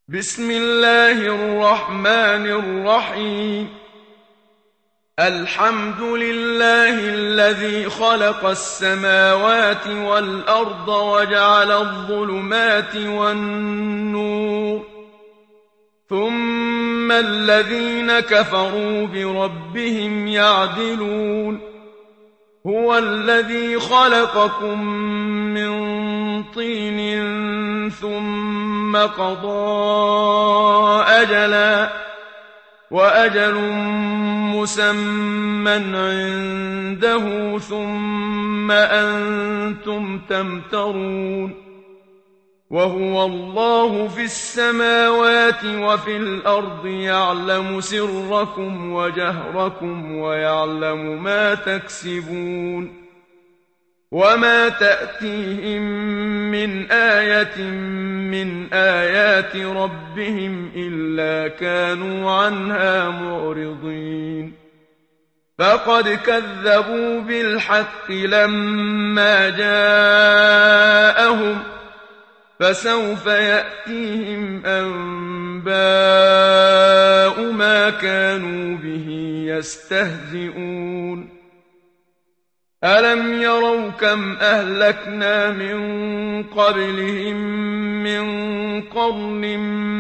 بسم الله الرحمن الرحيم. الحمد لله الذي خلق السماوات والأرض وجعل الظلمات والنور، ثم الذين كفروا بربهم يعدلون. هو الذي خلقكم من طين ثم قضى أجلا، وأجل مسمى عنده، ثم أنتم تمترون. وهو الله في السماوات وفي الأرض، يعلم سركم وجهركم ويعلم ما تكسبون. وما تأتيهم من آية من آيات ربهم إلا كانوا عنها معرضين. فقد كذبوا بالحق لما جاءهم، فسوف يأتيهم أنباء ما كانوا به يستهزئون. ألم يروا كم أهلكنا من قبلهم من قرن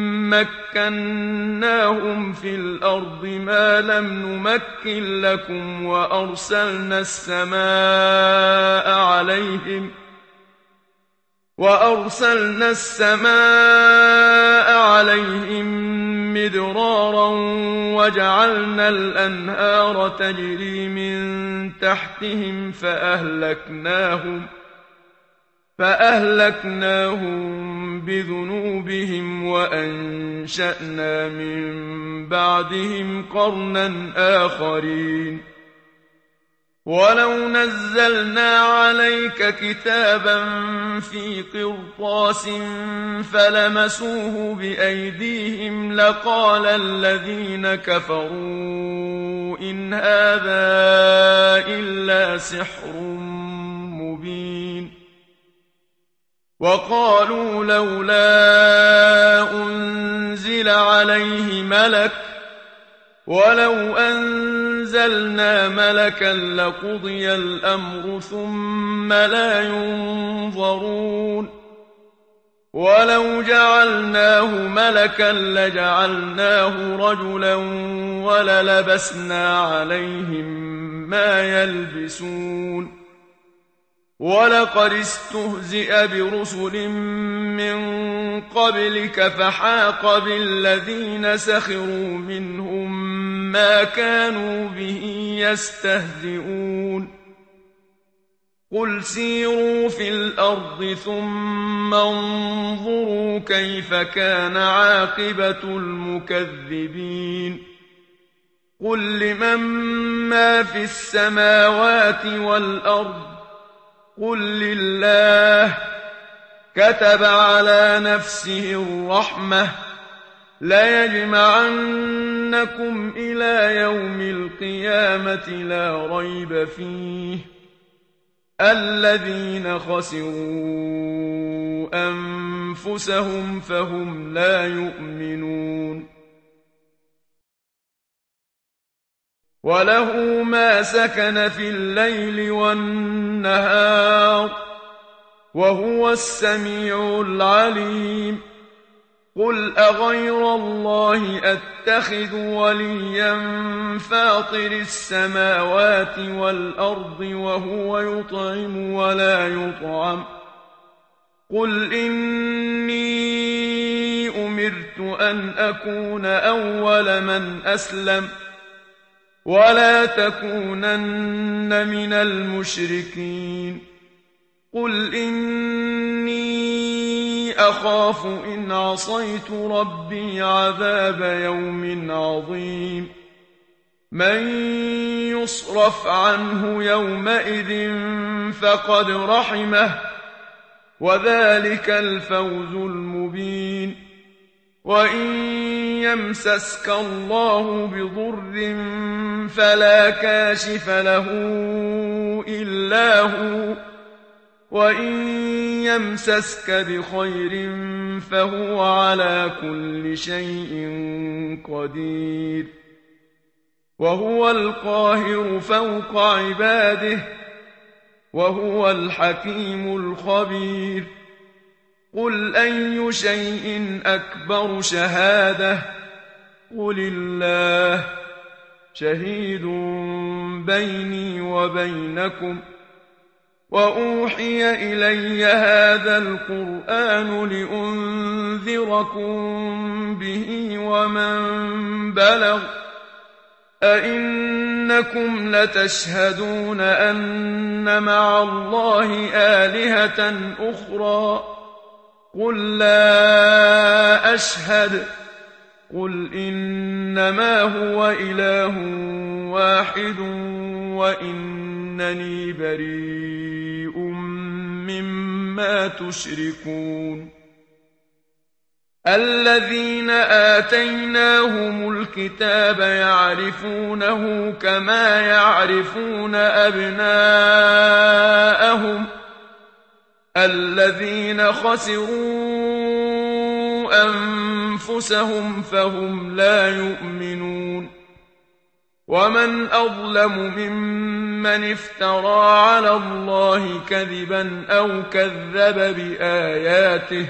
مكناهم في الأرض ما لم نمكن لكم، وأرسلنا السماء عليهم مدرارا، وجعلنا الأنهار تجري من تحتهم فأهلكناهم بذنوبهم، وأنشأنا من بعدهم قرنا آخرين. ولو نزلنا عليك كتابا في قرطاس فلمسوه بأيديهم لقال الذين كفروا إن هذا إلا سحر مبين. وقالوا لولا أنزل عليه ملك، ولو أنزلنا ملكا لقضي الأمر ثم لا ينظرون. ولو جعلناه ملكا لجعلناه رجلا وللبسنا عليهم ما يلبسون. ولقد استهزئ برسل من قبلك فحاق بالذين سخروا منهم ما كانوا به يستهزئون. قل سيروا في الأرض ثم انظروا كيف كان عاقبة المكذبين. قل لمن ما في السماوات والأرض، قل لله. كتب على نفسه الرحمة ليجمعنكم إلى يوم القيامة لا ريب فيه. الذين خسروا أنفسهم فهم لا يؤمنون. وله ما سكن في الليل والنهار، وهو السميع العليم. قل أغير الله أتخذ وليا فاطر السماوات والأرض وهو يطعم ولا يطعم. قل إني أمرت أن أكون أول من أسلم، ولا تكونن من المشركين. قل إني أخاف إن عصيت ربي عذاب يوم عظيم. من يصرف عنه يومئذ فقد رحمه، وذلك الفوز المبين. وإن يمسسك الله بضر فلا كاشف له إلا هو، وإن يمسسك بخير فهو على كل شيء قدير وهو القاهر فوق عباده وهو الحكيم الخبير قل أي شيء أكبر شهادة قل الله شهيد بيني وبينكم وأوحي إلي هذا القرآن لأنذركم به ومن بلغ أئنكم لتشهدون أن مع الله آلهة أخرى قل لا أشهد قل إنما هو إله واحد وإنني بريء مما تشركون الذين آتيناهم الكتاب يعرفونه كما يعرفون أبناءهم الذين خسروا أنفسهم فهم لا يؤمنون ومن أظلم ممن افترى على الله كذبا أو كذب بآياته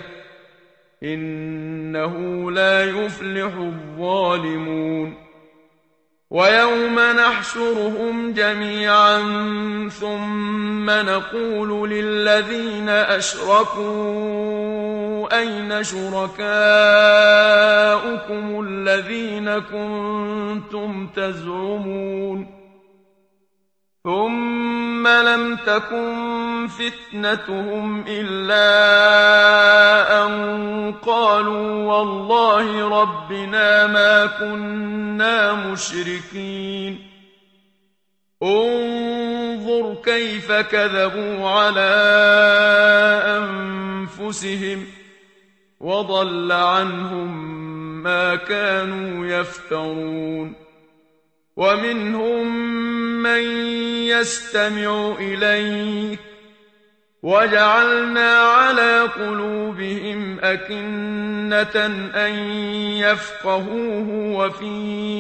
إنه لا يفلح الظالمون ويوم نحشرهم جميعا ثم نقول للذين أشركوا أين شركاؤكم الذين كنتم تزعمون ثم لم تكن فتنتهم إلا أن قالوا والله ربنا ما كنا مشركين انظر كيف كذبوا على أنفسهم وضل عنهم ما كانوا يفترون ومنهم من يستمع إليك وجعلنا على قلوبهم أكنة أن يفقهوه وفي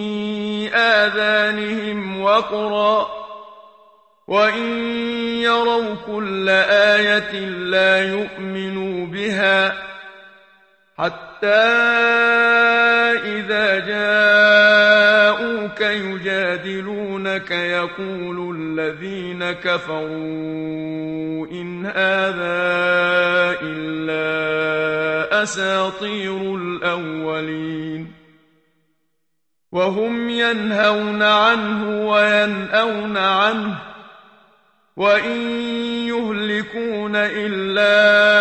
آذانهم وقرا وإن يروا كل آية لا يؤمنوا بها حتى إذا جاءوك يجادلونك يقول الذين كفروا إن هذا إلا أساطير الأولين وهم ينهون عنه وينأون عنه وإن يهلكون إلا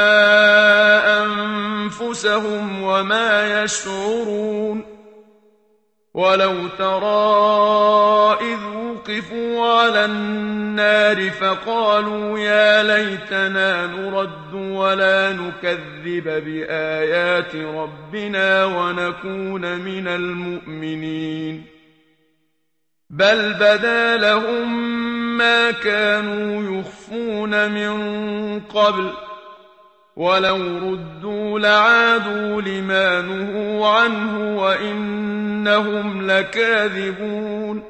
أنفسهم وما يشعرون ولو ترى إذ وقفوا على النار فقالوا يا ليتنا نرد ولا نكذب بآيات ربنا ونكون من المؤمنين بل بدا لهم ما كانوا يخفون من قبل ولو ردوا لعادوا لما نهوا عنه وإنهم لكاذبون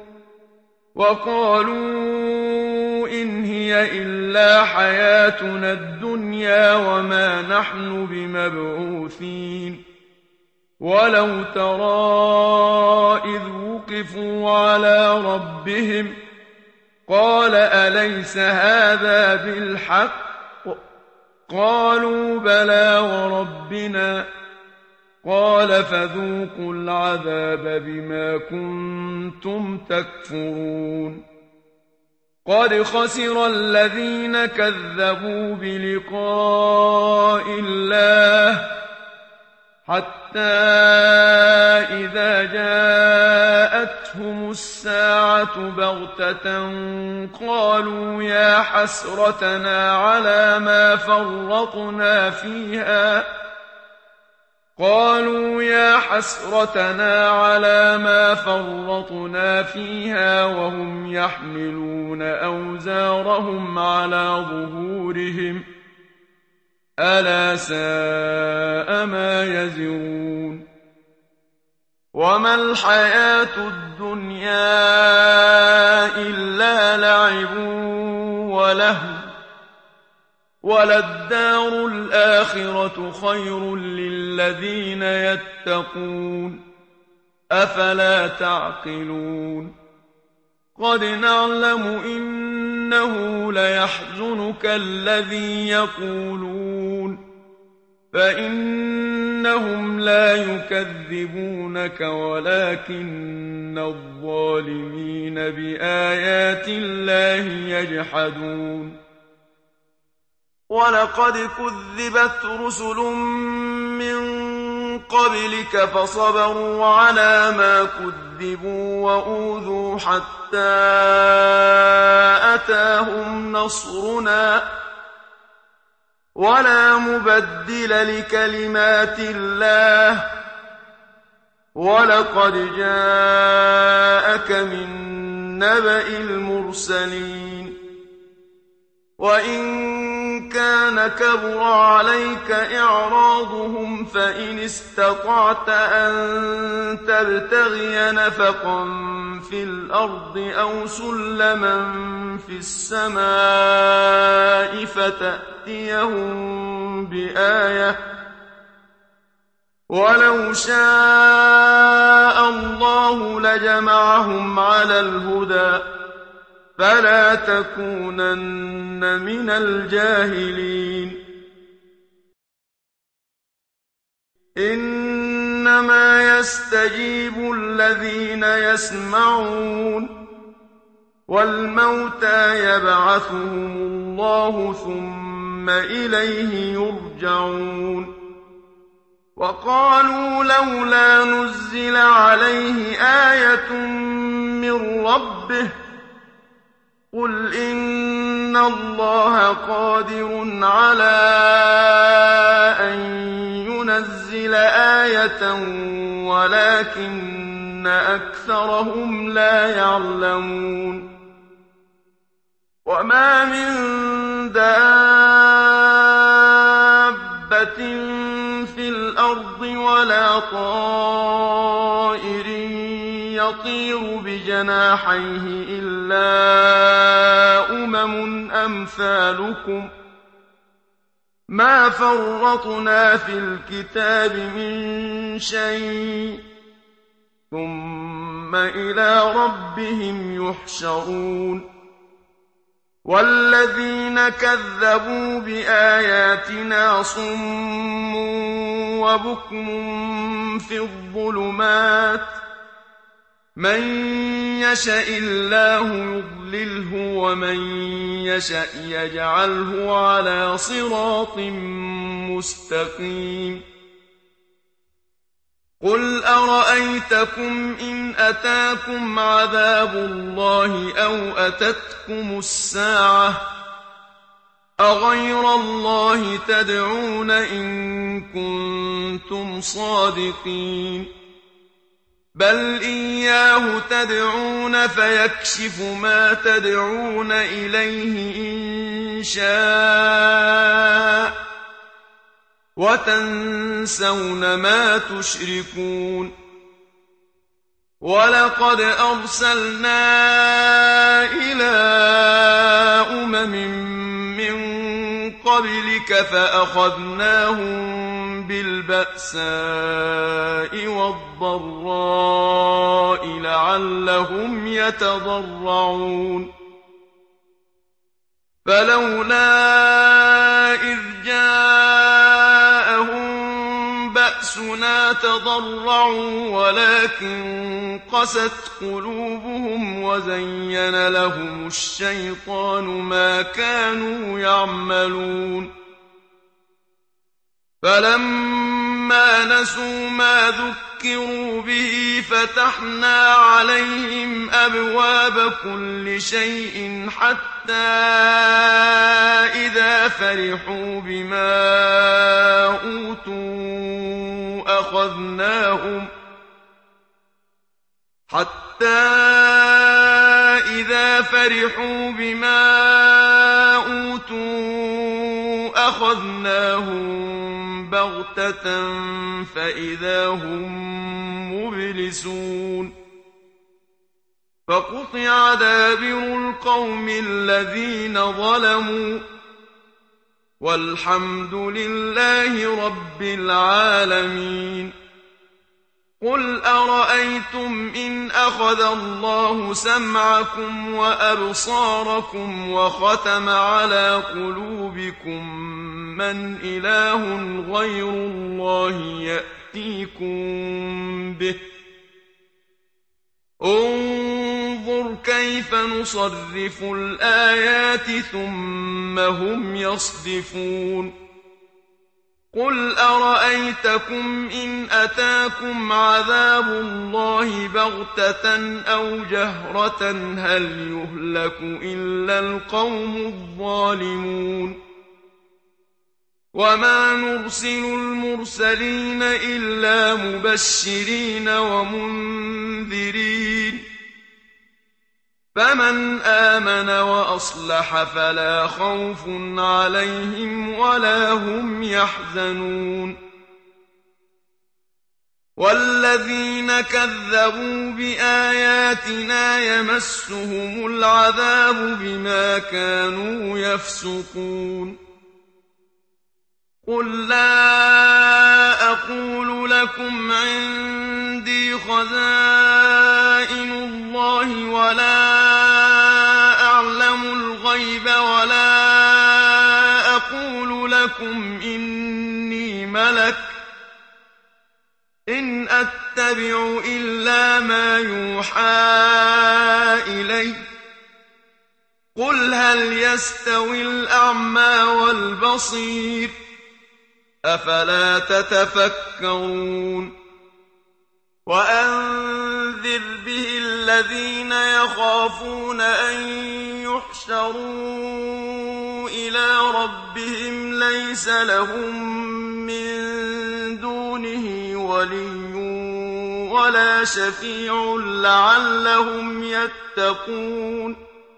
وقالوا إن هي إلا حياتنا الدنيا وما نحن بمبعوثين ولو ترى إذ وقفوا على ربهم قال أليس هذا بالحق قالوا بلى وربنا قال فذوقوا العذاب بما كنتم تكفرون قد خسر الذين كذبوا بلقاء الله حتى إذا جاءتهم الساعة بغتة قالوا يا حسرتنا على ما فرطنا فيها وهم يحملون أوزارهم على ظهورهم ألا ساء ما يزرون وما الحياة الدنيا إلا لعب ولهو وللدار الآخرة خير للذين يتقون أفلا تعقلون قد نعلم إنه ليحزنك الذي يقولون فإنهم لا يكذبونك ولكن الظالمين بآيات الله يجحدون ولقد كذبت رسل من قبلك فصبروا على ما كذبوا وأوذوا حتى أتاهم نصرنا ولا مبدل لكلمات الله ولقد جاءك من نبأ المرسلين وإن كان كبر عليك إعراضهم فإن استطعت أن تبتغي نفقا في الأرض أو سلما في السماء فتأتيهم بآية ولو شاء الله لجمعهم على الهدى فلا تكونن من الجاهلين إنما يستجيب الذين يسمعون والموتى يبعثهم الله ثم إليه يرجعون وقالوا لولا نزل عليه آية من ربه قل إن الله قادر على أن ينزل آية ولكن أكثرهم لا يعلمون وما من دابة في الأرض ولا طائر يطير بجناحيه إلا أمثالكم ما فرطنا في الكتاب من شيء ثم إلى ربهم يحشرون والذين كذبوا بآياتنا صم وبكم في الظلمات من يشاء الله يضلله ومن يشاء يجعله على صراط مستقيم قل أرأيتكم إن أتاكم عذاب الله أو أتتكم الساعة أغير الله تدعون إن كنتم صادقين بل إياه تدعون فيكشف ما تدعون إليه إن شاء وتنسون ما تشركون ولقد أرسلنا إلى من قبلك فأخذناهم بالبأساء والضراء لعلهم يتضرعون فلولا إذ جاءهم بأسنا تضرعوا ولكن قست قلوبهم وزين لهم الشيطان ما كانوا يعملون فلما نسوا ما ذكروا به فتحنا عليهم أبواب كل شيء حتى إذا فرحوا بما أوتوا أخذناهم بغتة فإذا هم مبلسون فقطع دابر القوم الذين ظلموا والحمد لله رب العالمين قل أرأيتم إن أخذ الله سمعكم وأبصاركم وختم على قلوبكم من إله غير الله يأتيكم به انظر كيف نصرف الآيات ثم هم يصدفون قل أرأيتكم إن أتاكم عذاب الله بغتة أو جهرة هل يهلك إلا القوم الظالمون وما نرسل المرسلين إلا مبشرين ومنذرين فمن آمن وأصلح فلا خوف عليهم ولا هم يحزنون والذين كذبوا بآياتنا يمسهم العذاب بما كانوا يفسقون قل لا أقول لكم عندي خزائن الله ولا أعلم الغيب ولا أقول لكم إني ملك إن أتبع إلا ما يوحى إلي قل هل يستوي الأعمى والبصير أفلا تتفكرون وأنذر به الذين يخافون أن يحشروا إلى ربهم ليس لهم من دونه ولي ولا شفيع لعلهم يتقون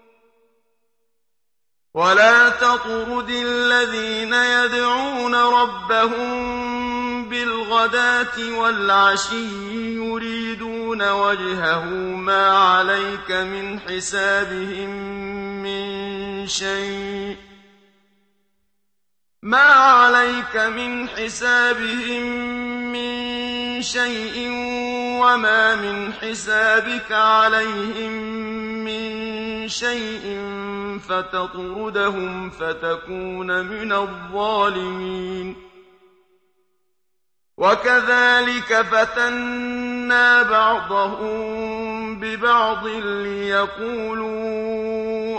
ولا تطرد الذين يدعون ربهم بالغداة والعشي يريدون وجهه ما عليك من حسابهم من شيء وما من حسابك عليهم من شيء فتطردهم فتكون من الظالمين وكذلك فتنا بعضهم ببعض ليقولوا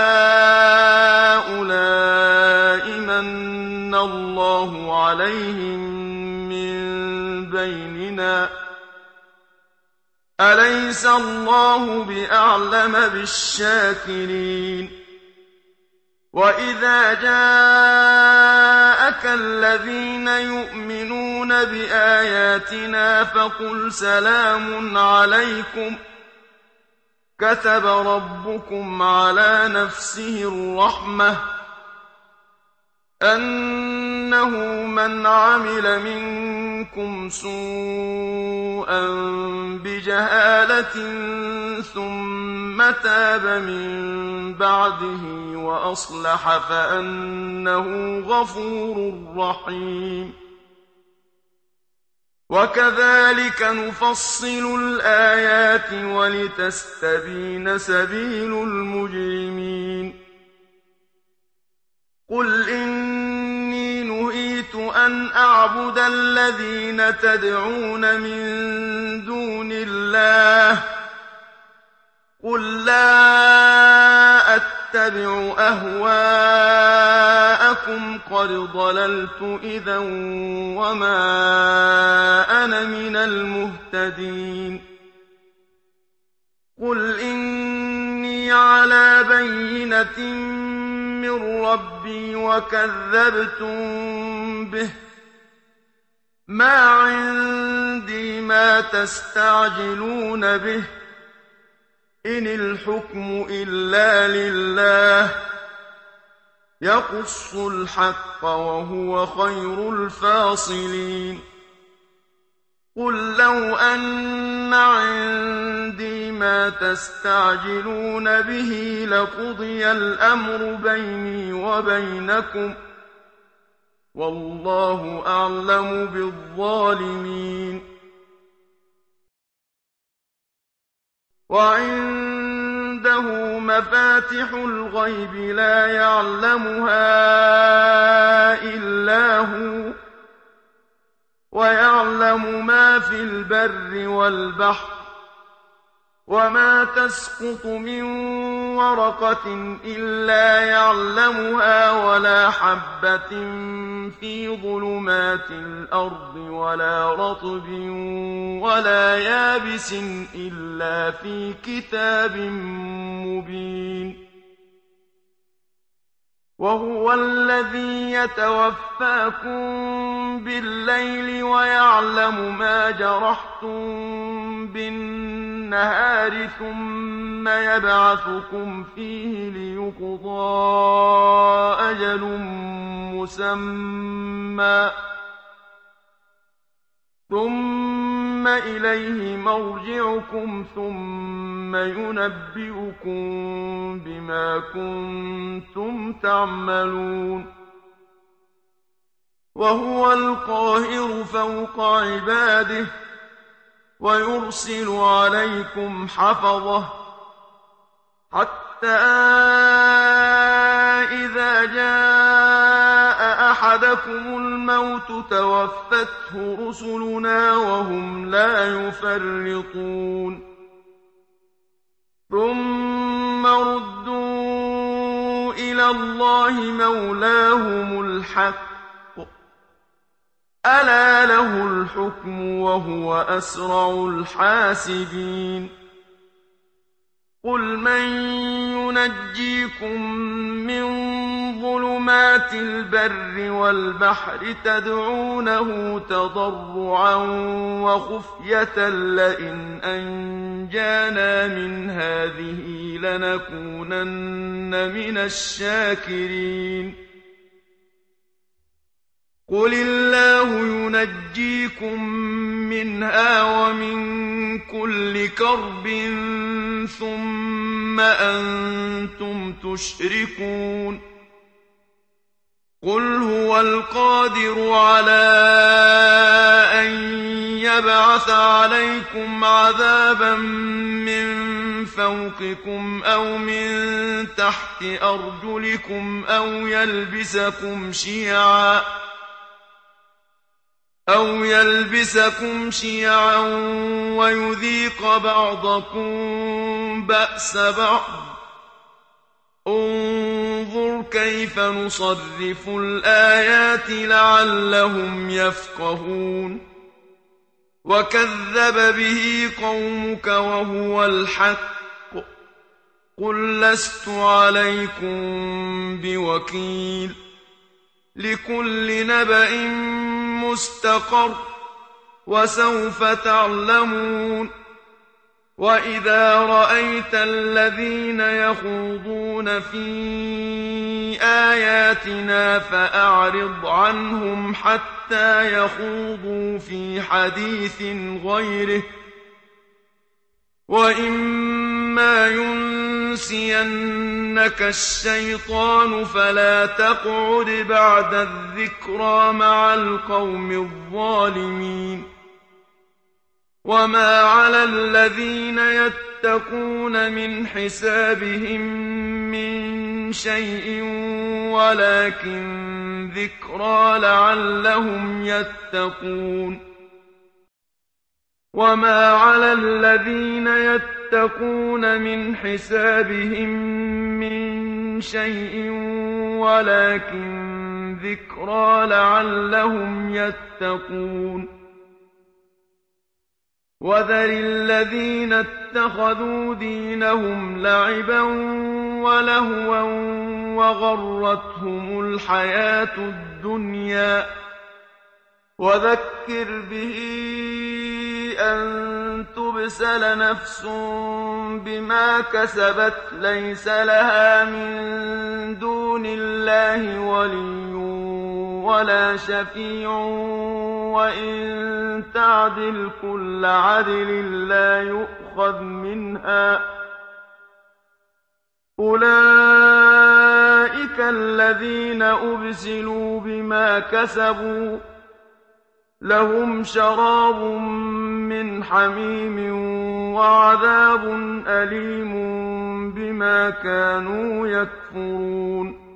أهؤلاء من الله عليهم من بيننا أليس الله بأعلم بالشاكرين وإذا جاءك الذين يؤمنون بآياتنا فقل سلام عليكم كتب ربكم على نفسه الرحمة أنه من عمل منكم سوءا بجهالة ثم تاب من بعده وأصلح فأنه غفور رحيم وكذلك نفصل الآيات ولتستبين سبيل المجرمين قل إني نهيت أن أعبد الذين تدعون من دون الله قل لا أتبع أهواءكم قد ضللت إذا وما أنا من المهتدين قل إني على بينة من ربي وكذبتم به ما عندي ما تستعجلون به إن الحكم إلا لله يقص الحق وهو خير الفاصلين قل لو أن عندي ما تستعجلون به لقضي الأمر بيني وبينكم والله أعلم بالظالمين وعنده مفاتح الغيب لا يعلمها إلا هو ويعلم ما في البر والبحر وما تسقط من ورقة إلا يعلمها ولا حبة في ظلمات الأرض ولا رطب ولا يابس إلا في كتاب مبين وهو الذي يتوفاكم بالليل ويعلم ما جرحتم بالنهار ثم يبعثكم فيه ليقضى أجل مسمى ثم إليه مرجعكم ثم ينبئكم بما كنتم تعملون وهو القاهر فوق عباده ويرسل عليكم حفظه حتى إذا جاء أحدكم الموت توفته رسلنا وهم لا يفرطون ثم ردوا إلى الله مولاهم الحق ألا له الحكم وهو أسرع الحاسبين قل من ينجيكم من ظلمات البر والبحر تدعونه تضرعا وخفية لئن أنجانا من هذه لنكونن من الشاكرين قل الله ينجيكم منها ومن كل كرب ثم أنتم تشركون قل هو القادر على أن يبعث عليكم عذابا من فوقكم أو من تحت أرجلكم أو يلبسكم شيعا ويذيق بعضكم بأس بعض انظر كيف نصرف الآيات لعلهم يفقهون وكذب به قومك وهو الحق قل لست عليكم بوكيل لكل نبأ مستقر وسوف تعلمون وإذا رأيت الذين يخوضون في آياتنا فأعرض عنهم حتى يخوضوا في حديث غيره وإما ينسينك الشيطان فلا تقعد بعد الذكرى مع القوم الظالمين وما على الذين يتقون من حسابهم من شيء ولكن ذكرى لعلهم يتقون وما على الذين يتقون من حسابهم من شيء ولكن ذكرى لعلهم يتقون وذر الذين اتخذوا دينهم لعبا ولهوا وغرتهم الحياة الدنيا وذكر به أن تبسل نفس بما كسبت ليس لها من دون الله ولي ولا شفيع وإن تعدل كل عدل لا يؤخذ منها أولئك الذين أبسلوا بما كسبوا لهم شراب من حميم وعذاب أليم بما كانوا يكفرون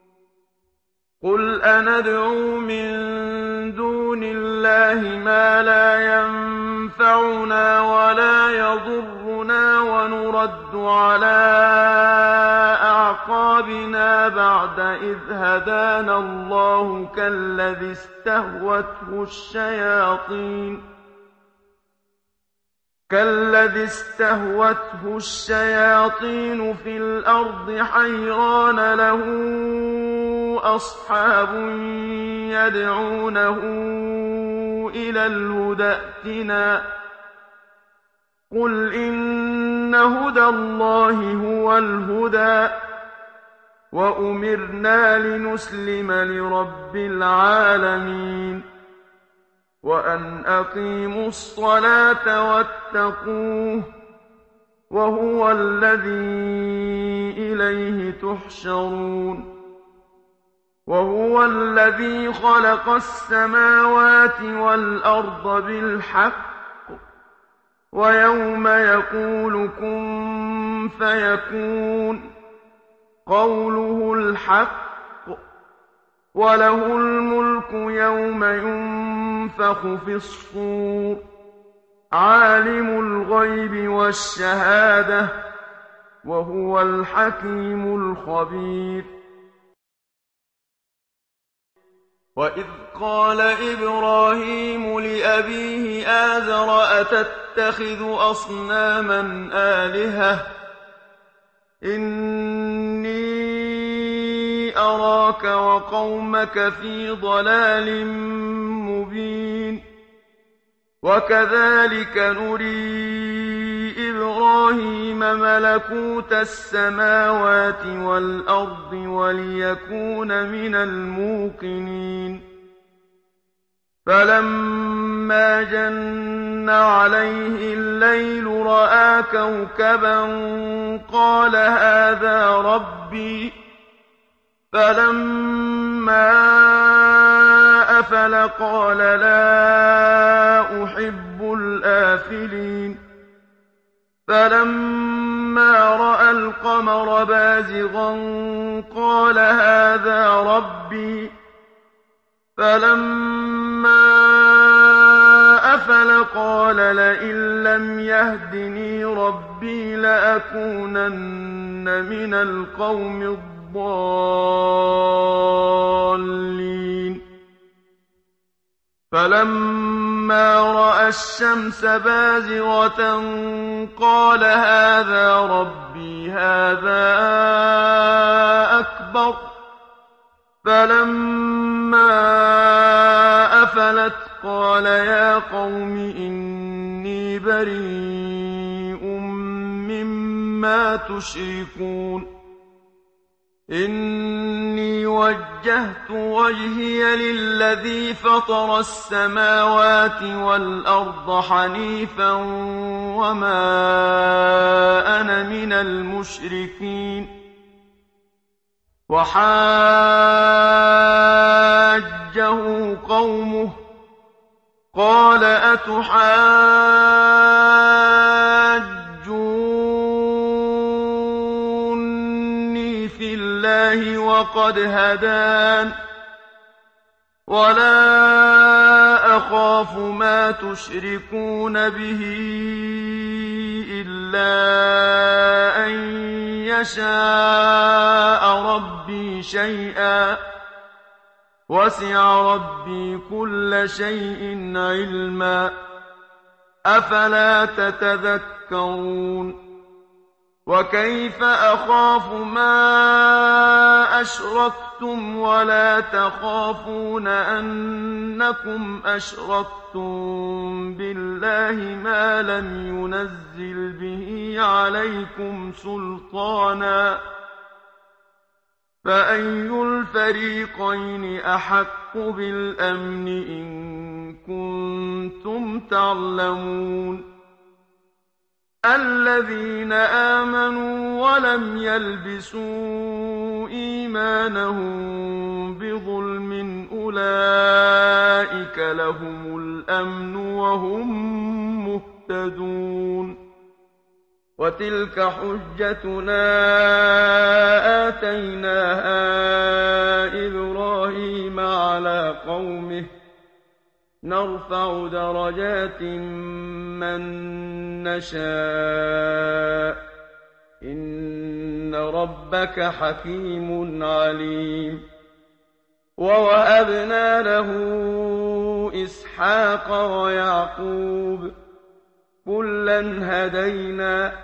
قل أندعو من دون الله ما لا ينفعنا ولا يضرنا ونرد على أعقابنا بعد إذ هدانا الله كالذي استهوته الشياطين في الأرض حيران له أصحاب يدعونه إلى الهدى ائتنا قل إن هدى الله هو الهدى وأمرنا لنسلم لرب العالمين وأن أقيموا الصلاة واتقوه وهو الذي إليه تحشرون وهو الذي خلق السماوات والأرض بالحق ويوم يقول كن فيكون قوله الحق وله الملك يوم ينفخ في الصور عالم الغيب والشهادة وهو الحكيم الخبير وإذ قال إبراهيم لأبيه آزر أتتخذ أصناما آلهة إني أراك وقومك في ضلال مبين وكذلك نري إبراهيم ملكوت السماوات والأرض وليكون من الموقنين فلما جن عليه الليل رأى كوكبا قال هذا ربي فلما أفل قال لا أحب الآفلين فلما رأى القمر بازغا قال هذا ربي فلما أفل قال لئن لم يهدني ربي لأكونن من القوم الضالين فلما رأى الشمس بازغة قال هذا ربي هذا أكبر فلما أفلت قال يا قوم إني بريء مما تشركون إني وجهت وجهي للذي فطر السماوات والأرض حنيفا وما أنا من المشركين وحاجه قومه قال أتحاجوني في الله وقد هدان ولا أخاف ما تشركون به إلا أن يشاء ربي شيئا وسع ربي كل شيء علما أفلا تتذكرون وكيف أخاف ما أشركتم أَشْرَكْتُمْ وَلَا تَخَافُونَ أَنَّكُمْ أَشْرَكْتُم بِاللَّهِ مَا لَمْ يُنَزِّلْ بِهِ عَلَيْكُمْ سُلْطَانًا فَأَيُّ الْفَرِيقَيْنِ أَحَقُّ بِالْأَمْنِ إِن كُنتُمْ تَعْلَمُونَ الَّذِينَ آمَنُوا وَلَمْ يَلْبِسُوا إِيمَانَهُم بِظُلْمٍ أُولَٰئِكَ لَهُمُ الْأَمْنُ وَهُم مُّهْتَدُونَ وَتِلْكَ حُجَّتُنَا آتَيْنَاهَا إِبْرَاهِيمَ عَلَىٰ قَوْمِهِ نَرْفَعُ دَرَجَاتٍ مَّن نَّشَاءُ ۗ إِنَّ رَبَّكَ حَكِيمٌ عَلِيمٌ وَوَهَبْنَا لَهُ إِسْحَاقَ وَيَعْقُوبَ ۚ كُلًّا هَدَيْنَا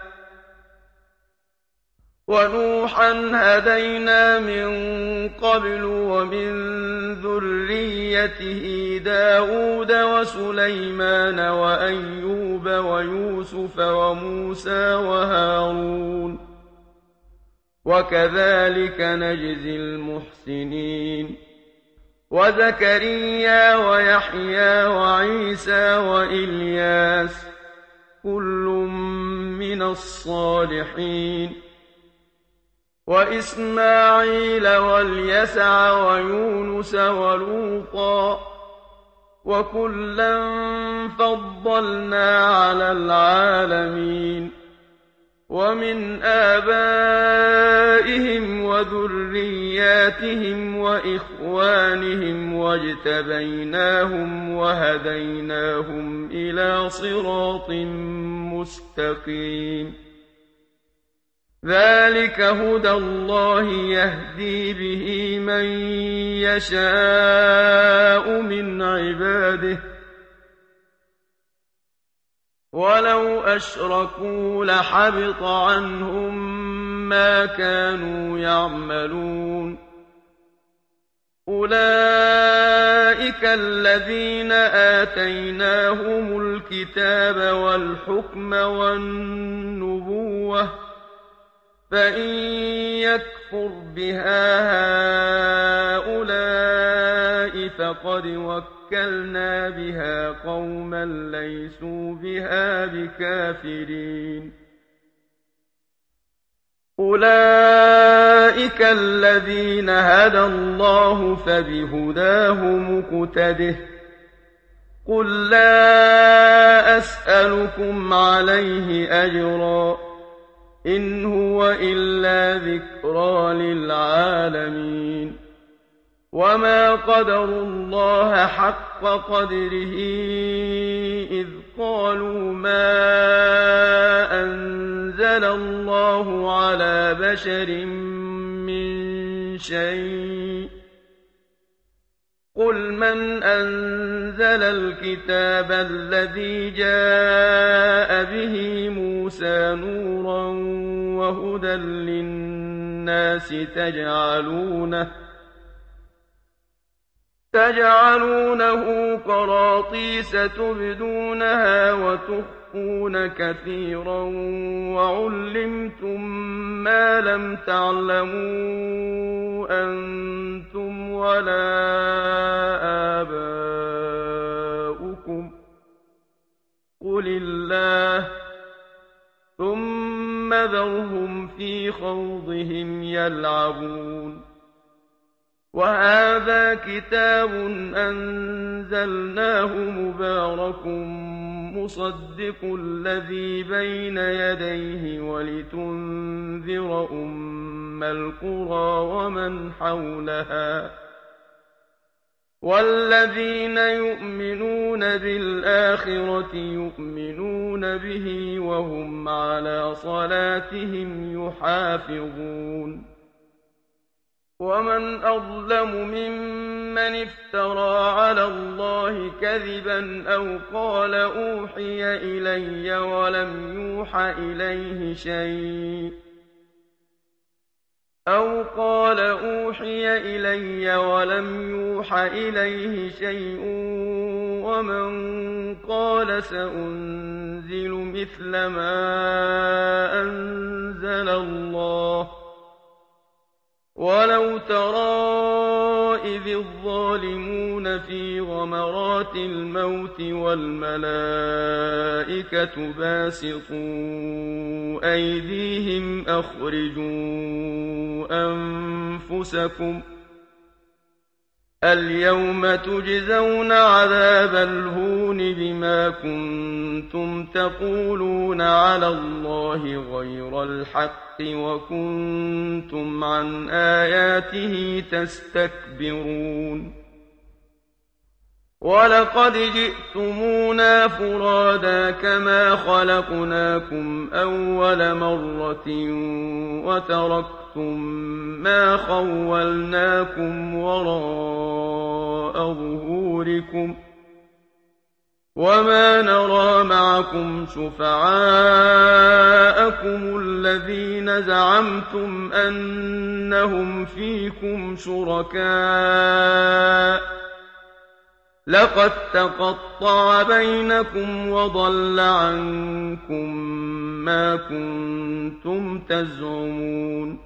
وَنُوحًا هَدَيْنَا مِن قَبْلُ وَمِن ذُرِّيَّتِهِ دَاوُودَ وَسُلَيْمَانَ وَأَيُّوبَ وَيُوسُفَ وَمُوسَىٰ وَهَارُونَ ۚ وَكَذَٰلِكَ نَجْزِي الْمُحْسِنِينَ وَزَكَرِيَّا وَيَحْيَىٰ وَعِيسَىٰ وَإِلْيَاسَ ۖ كُلٌّ مِّنَ الصَّالِحِينَ وَإِسْمَاعِيلَ وَالْيَسَعَ وَيُونُسَ وَلُوطًا ۚ وَكُلًّا فَضَّلْنَا عَلَى الْعَالَمِينَ وَمِنْ آبَائِهِمْ وَذُرِّيَّاتِهِمْ وَإِخْوَانِهِمْ وَاجْتَبَيْنَاهُمْ وَهَدَيْنَاهُمْ إِلَىٰ صِرَاطٍ مُّسْتَقِيمٍ ذَٰلِكَ هُدَى اللَّهِ يَهْدِي بِهِ مَن يَشَاءُ مِنْ عِبَادِهِ ۚ وَلَوْ أَشْرَكُوا لَحَبِطَ عَنْهُم مَّا كَانُوا يَعْمَلُونَ أُولَٰئِكَ الَّذِينَ آتَيْنَاهُمُ الْكِتَابَ وَالْحُكْمَ وَالنُّبُوَّةَ ۚ فَإِن يَكْفُرْ بِهَا هَٰؤُلَاءِ فَقَدْ وَكَّلْنَا بِهَا قَوْمًا لَّيْسُوا بِهَا بِكَافِرِينَ أُولَٰئِكَ الَّذِينَ هَدَى اللَّهُ فَبِهُدَاهُ مُقْتَدِهْ ۗ قُل لَّا أَسْأَلُكُمْ عَلَيْهِ أَجْرًا ۖ إِنْ هُوَ إِلَّا ذِكْرَىٰ لِلْعَالَمِينَ وَمَا قَدَرُوا اللَّهَ حَقَّ قَدْرِهِ إِذْ قَالُوا مَا أَنزَلَ اللَّهُ عَلَىٰ بَشَرٍ مِّن شَيْءٍ ۗ قُلْ مَنْ أَنزَلَ الْكِتَابَ الَّذِي جَاءَ بِهِ مُوسَىٰ نُورًا وَهُدًى لِّلنَّاسِ تَجْعَلُونَهُ قَرَاطِيسَ تُبْدُونَهَا وَتُخْفُونَ كَثِيرًا وَعُلِّمْتُم مَّا لَمْ تَعْلَمُوا أَنتُمْ وَلَا آبَاؤُكُمْ ۖ قُلِ اللَّهُ ۖ ثُمَّ ذَرْهُمْ فِي خَوْضِهِمْ يَلْعَبُونَ وَهَٰذَا كِتَابٌ أَنزَلْنَاهُ مُبَارَكٌ مُّصَدِّقُ الَّذِي بَيْنَ يَدَيْهِ وَلِتُنذِرَ أُمَّ الْقُرَىٰ وَمَنْ حَوْلَهَا ۚ وَالَّذِينَ يُؤْمِنُونَ بِالْآخِرَةِ يُؤْمِنُونَ بِهِ وَهُمْ عَلَىٰ صَلَاتِهِمْ يُحَافِظُونَ وَمَنْ أَظْلَمُ مِمَّنِ افْتَرَىٰ عَلَى اللَّهِ كَذِبًا أَوْ قَالَ أُوحِيَ إِلَيَّ وَلَمْ يُوحَ إِلَيْهِ شَيْءٌ أَوْ قَالَ أُوحِيَ إِلَيَّ وَلَمْ يُوحَ إِلَيْهِ شَيْءٌ وَمَن قَالَ سَأُنزِلُ مِثْلَ مَا أَنزَلَ اللَّهُ ۗ وَلَوْ تَرَىٰ إِذِ الظَّالِمُونَ فِي غَمَرَاتِ الْمَوْتِ وَالْمَلَائِكَةُ بَاسِطُو أَيْدِيهِمْ أَخْرِجُوا أَنفُسَكُمُ الْيَوْمَ تُجْزَوْنَ عَذَابَ الْهُونِ بِمَا كُنتُمْ تَقُولُونَ عَلَى اللَّهِ غَيْرَ الْحَقِّ وَكُنتُمْ عَنْ آيَاتِهِ تَسْتَكْبِرُونَ وَلَقَدْ جِئْتُمُونَا فُرَادَىٰ كَمَا خَلَقْنَاكُمْ أَوَّلَ مَرَّةٍ وَتَرَكْتُم مَّا خَوَّلْنَاكُمْ وَرَاءَ ظُهُورِكُمْ وَمَا نَرَىٰ مَعَكُمْ شُفَعَاءَكُمُ الَّذِينَ زَعَمْتُمْ أَنَّهُمْ فِيكُمْ شُرَكَاءُ ۚ لَقَد تَّقَطَّعَ بَيْنَكُمْ وَضَلَّ عَنكُم مَّا كُنتُمْ تَزْعُمُونَ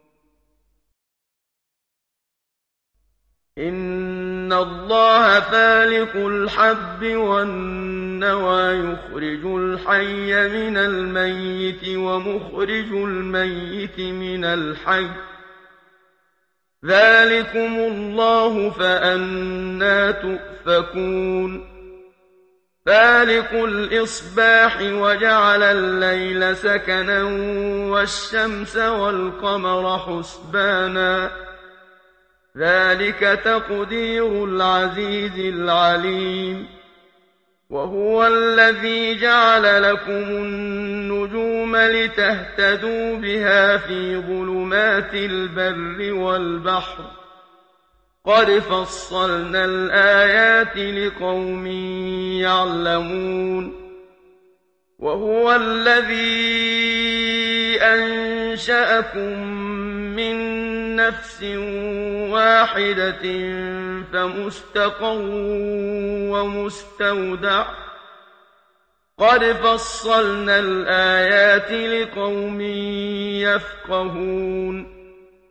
إِنَّ اللَّهَ فَالِقُ الْحَبِّ وَالنَّوَىٰ يُخْرِجُ الْحَيَّ مِنَ الْمَيِّتِ وَمُخْرِجُ الْمَيِّتِ مِنَ الْحَيِّ ۚ ذَٰلِكُمُ اللَّهُ فَأَنَّىٰ تُؤْفَكُونَ فَالِقُ الْإِصْبَاحِ وَجَعَلَ اللَّيْلَ سَكَنًا وَالشَّمْسَ وَالْقَمَرَ حُسْبَانًا ۚ ذَٰلِكَ تَقْدِيرُ الْعَزِيزِ الْعَلِيمِ وَهُوَ الَّذِي جَعَلَ لَكُمُ النُّجُومَ لِتَهْتَدُوا بِهَا فِي ظُلُمَاتِ الْبَرِّ وَالْبَحْرِ ۗ قَدْ فَصَّلْنَا الْآيَاتِ لِقَوْمٍ يَعْلَمُونَ وَهُوَ الَّذِي أَنشَأَكُم مِّن نَّفْسٍ وَاحِدَةٍ فَمُسْتَقَرٌّ وَمُسْتَوْدَعٌ ۗ قَدْ فَصَّلْنَا الْآيَاتِ لِقَوْمٍ يَفْقَهُونَ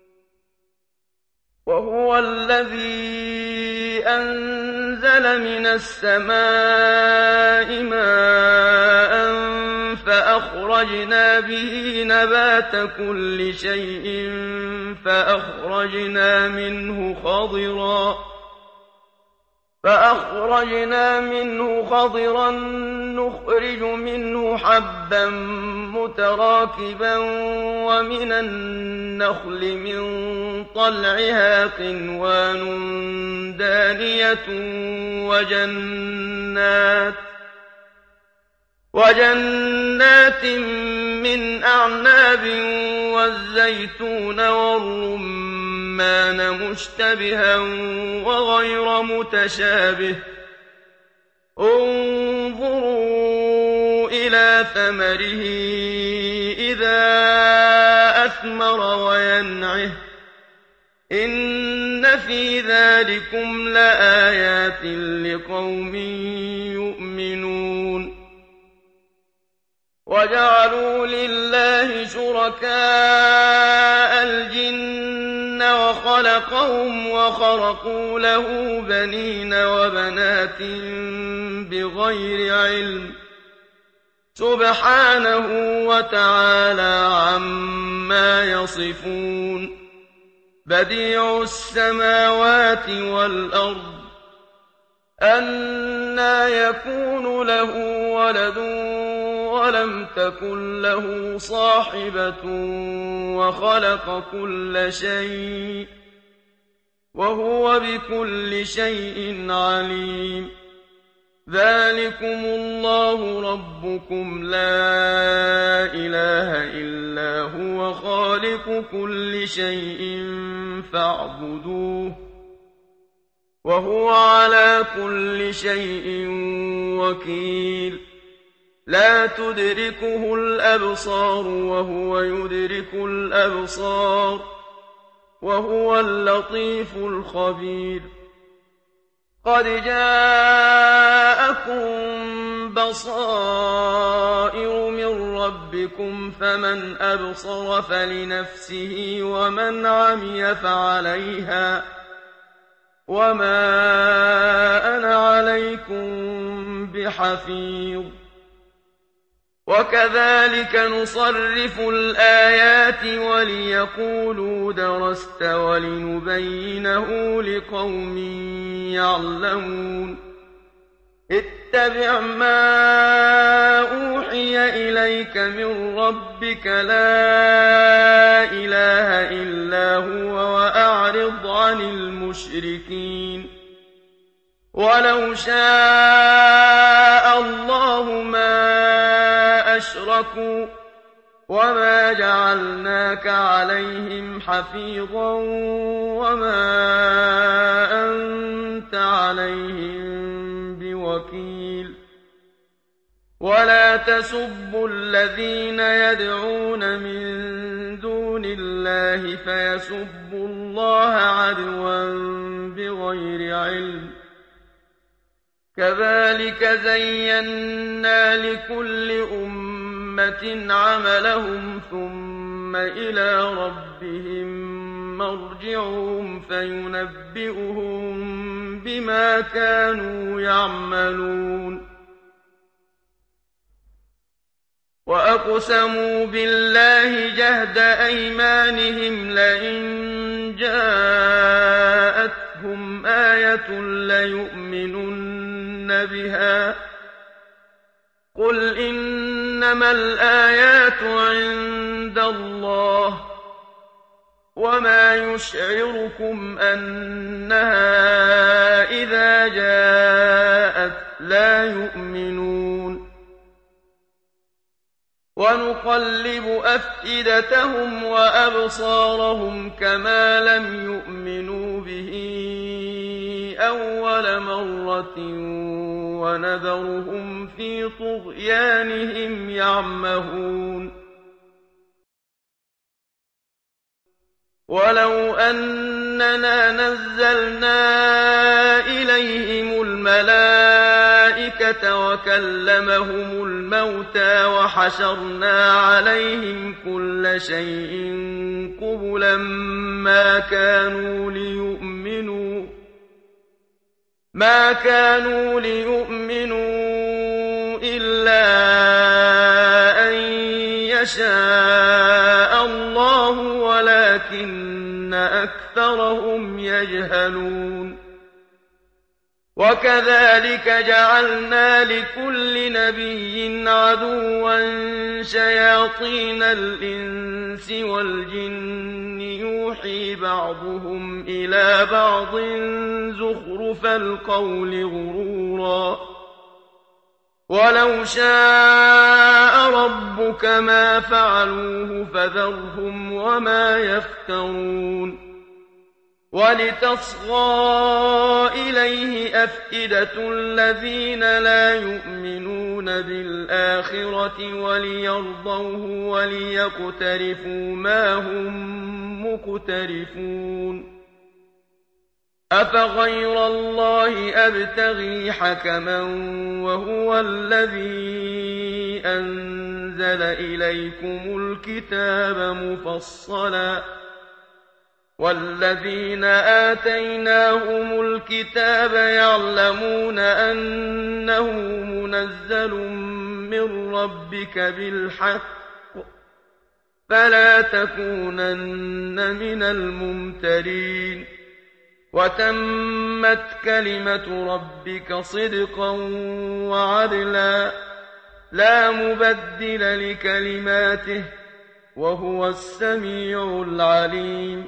وَهُوَ الَّذِي أَنزَلَ مِنَ السَّمَاءِ مَاءً فَأَخْرَجْنَا بِهِ نَبَاتَ كُلِّ شَيْءٍ فَأَخْرَجْنَا مِنْهُ خَضِرًا نُّخْرِجُ مِنْهُ حَبًّا مُّتَرَاكِبًا وَمِنَ النَّخْلِ مِن طَلْعِهَا قِنْوَانٌ دَانِيَةٌ وَجَنَّاتٍ مِّنْ أَعْنَابٍ وَالزَّيْتُونَ وَالرُّمَّانَ مُشْتَبِهًا وَغَيْرَ مُتَشَابِهٍ ۗ انظُرُوا إِلَىٰ ثَمَرِهِ إِذَا أَثْمَرَ وَيَنْعِهِ ۚ إِنَّ فِي ذَٰلِكُمْ لَآيَاتٍ لِّقَوْمٍ يُؤْمِنُونَ وَجَعَلُوا لِلَّهِ شُرَكَاءَ الْجِنَّ وَخَلَقَهُمْ وَخَرَقُوا لَهُ بَنِينَ وَبَنَاتٍ بِغَيْرِ عِلْمٍ ۚ سُبْحَانَهُ وَتَعَالَىٰ عَمَّا يَصِفُونَ بَدِيعُ السَّمَاوَاتِ وَالْأَرْضِ أَنَّىٰ يَكُونُ لَهُ وَلَدٌ وَلَمْ تَكُن لَّهُ صَاحِبَةٌ وَخَلَقَ كُلَّ شَيْءٍ ۖ وَهُوَ بِكُلِّ شَيْءٍ عَلِيمٌ ذَٰلِكُمُ اللَّهُ رَبُّكُمْ لَا إِلَٰهَ إِلَّا هُوَ خَالِقُ كُلِّ شَيْءٍ فَاعْبُدُوهُ ۚ وَهُوَ عَلَىٰ كُلِّ شَيْءٍ وَكِيلٌ لَا تُدْرِكُهُ الْأَبْصَارُ وَهُوَ يُدْرِكُ الْأَبْصَارَ وهو اللطيف الخبير قد جاءكم بصائر من ربكم فمن أبصر فلنفسه ومن عمي فعليها وما أنا عليكم بحفيظ وكذلك نصرف الآيات وليقولوا درست ولنبينه لقوم يعلمون اتبع ما أوحي إليك من ربك لا إله إلا هو وأعرض عن المشركين ولو شاء الله ما أشركوا وما جعلناك عليهم حفيظا وما أنت عليهم بوكيل ولا تسبوا الذين يدعون من دون الله فيسبوا الله عدوا بغير علم كذلك زينا لكل أمة عملهم ثم إلى ربهم مرجعهم فينبئهم بما كانوا يعملون وأقسموا بالله جهد أيمانهم لئن جاءتهم آية ليؤمنن بها قل إنما الآيات عند الله وما يشعركم أنها إذا جاءت لا يؤمنون ونقلب أفئدتهم وأبصارهم كما لم يؤمنوا به أول مرة ونذرهم في طغيانهم يعمهون ولو أننا نزلنا إليهم الملائكة وكلمهم الموتى وحشرنا عليهم كل شيء قبلا ما كانوا ليؤمنوا إلا أن يشاء الله ولكن أكثرهم يجهلون وكذلك جعلنا لكل نبي عدوا شياطين الإنس والجن يوحي بعضهم إلى بعض زخرف القول غرورا ولو شاء ربك ما فعلوه فذرهم وما يفترون ولتصغى إليه أفئدة الذين لا يؤمنون بالآخرة وليرضوه وليقترفوا ما هم مقترفون أفغير الله أبتغي حكما وهو الذي أنزل إليكم الكتاب مفصلا والذين آتيناهم الكتاب يعلمون أنه منزل من ربك بالحق فلا تكونن من الممترين وتمت كلمة ربك صدقا وعدلا لا مبدل لكلماته وهو السميع العليم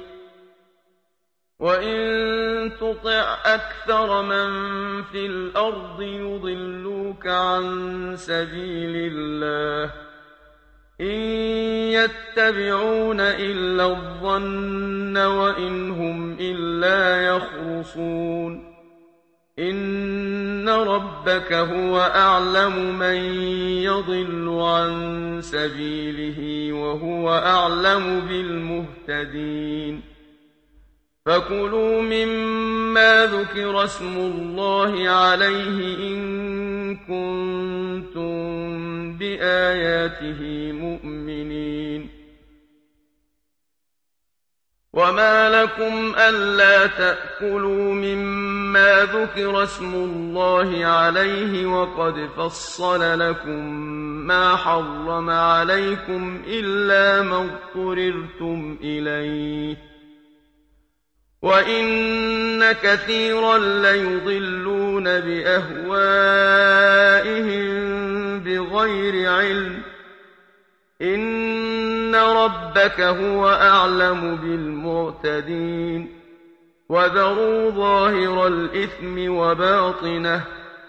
وإن تطع أكثر من في الأرض يضلوك عن سبيل الله إن يتبعون إلا الظن وإن هم إلا يخرصون إن ربك هو أعلم من يضل عن سبيله وهو أعلم بالمهتدين فكلوا مما ذكر اسم الله عليه إن كنتم بآياته مؤمنين. وما لكم ألا تأكلوا مما ذكر اسم الله عليه وقد فصل لكم ما حرم عليكم إلا ما اضطررتم إليه، وإن كثيرا ليضلون بأهوائهم بغير علم. إن ربك هو أعلم بالمعتدين. وذروا ظاهر الإثم وباطنه،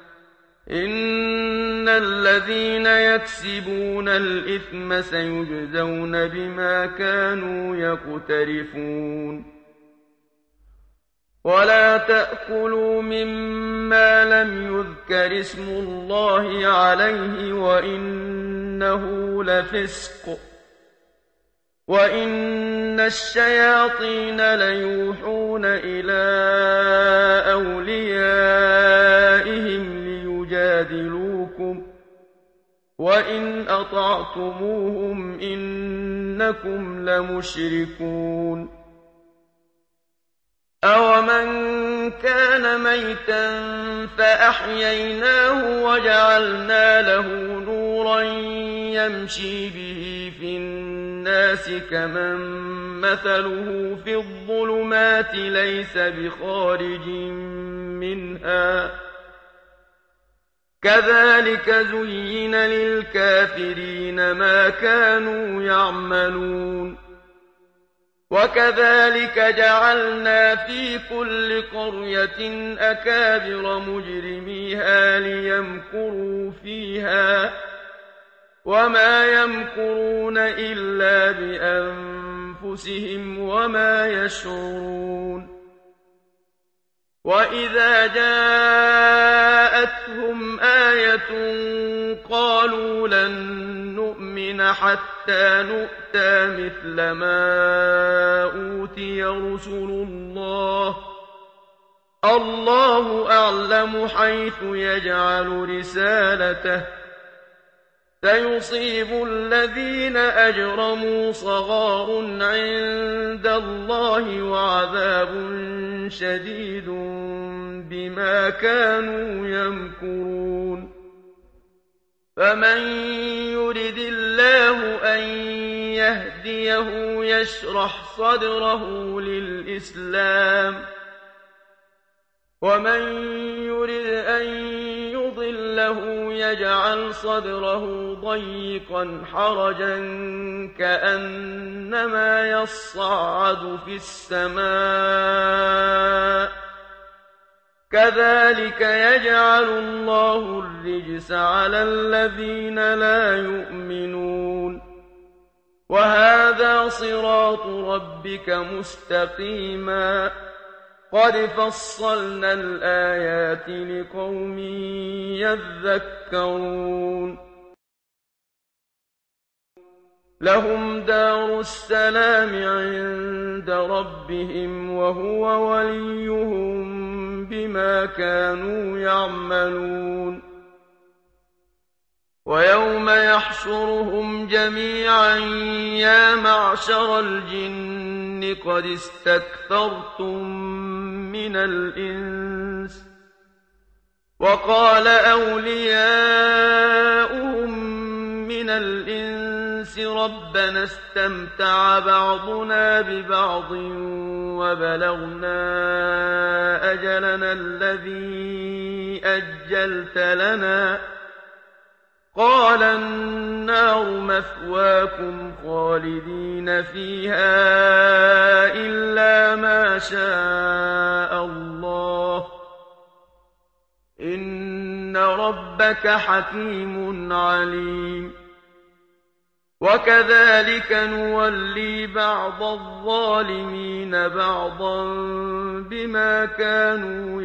إن الذين يكسبون الإثم سيجزون بما كانوا يقترفون. ولا تأكلوا مما لم يذكر اسم الله عليه وإنه لفسق، وإن الشياطين ليوحون إلى أوليائهم ليجادلوكم، وإن أطعتموهم إنكم لمشركون. أَوَمَنْ كَانَ مَيْتًا فَأَحْيَيْنَاهُ وَجَعَلْنَا لَهُ نُورًا يَمْشِي بِهِ فِي النَّاسِ كَمَن مَّثَلُهُ فِي الظُّلُمَاتِ لَيْسَ بِخَارِجٍ مِّنْهَا ۚ كَذَٰلِكَ زُيِّنَ لِلْكَافِرِينَ مَا كَانُوا يَعْمَلُونَ. وكذلك جعلنا في كل قرية أكابر مجرميها ليمكروا فيها، وما يمكرون إلا بأنفسهم وما يشعرون. وإذا جاءتهم آية قالوا لن نؤمن حتى نؤتى مثل ما أوتي رسل الله، الله أعلم حيث يجعل رسالته، سيصيب الذين أجرموا صغار عند الله وعذاب شديد بما كانوا يمكرون. فمن يرد الله أن يهديه يشرح صدره للإسلام، ومن يرد أن يضله يجعل صدره ضيقا حرجا كأنما يصعد في السماء، كذلك يجعل الله الرجس على الذين لا يؤمنون. وهذا صراط ربك مستقيما، قد فصلنا الآيات لقوم يذكرون. لهم دار السلام عند ربهم وهو وليهم بما كانوا يعملون. ويوم يحشرهم جميعا يا معشر الجن قد استكثرتم من الإنس، وقال أولياؤهم من الإنس ربنا استمتع بعضنا ببعض وبلغنا أجلنا الذي أجلت لنا، قال النار مثواكم خالدين فيها إلا ما شاء الله، إن ربك حكيم عليم. وكذلك نولي بعض الظالمين بعضا بما كانوا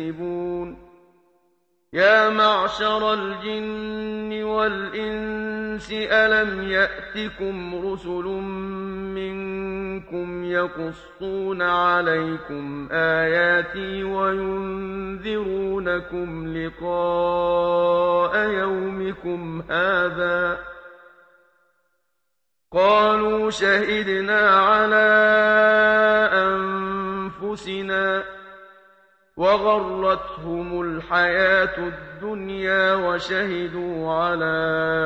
يكسبون. يا معشر الجن والإنس الْإِنسِ أَلَمْ يَأْتِكُمْ رُسُلٌ مِّنكُمْ يَقُصُّونَ عَلَيْكُمْ آيَاتِي وَيُنذِرُونَكُمْ لِقَاءَ يَوْمِكُمْ هَٰذَا ۚ قَالُوا شَهِدْنَا عَلَىٰ أَنفُسِنَا ۖ وَغَرَّتْهُمُ الْحَيَاةُ الدُّنْيَا وَشَهِدُوا عَلَىٰ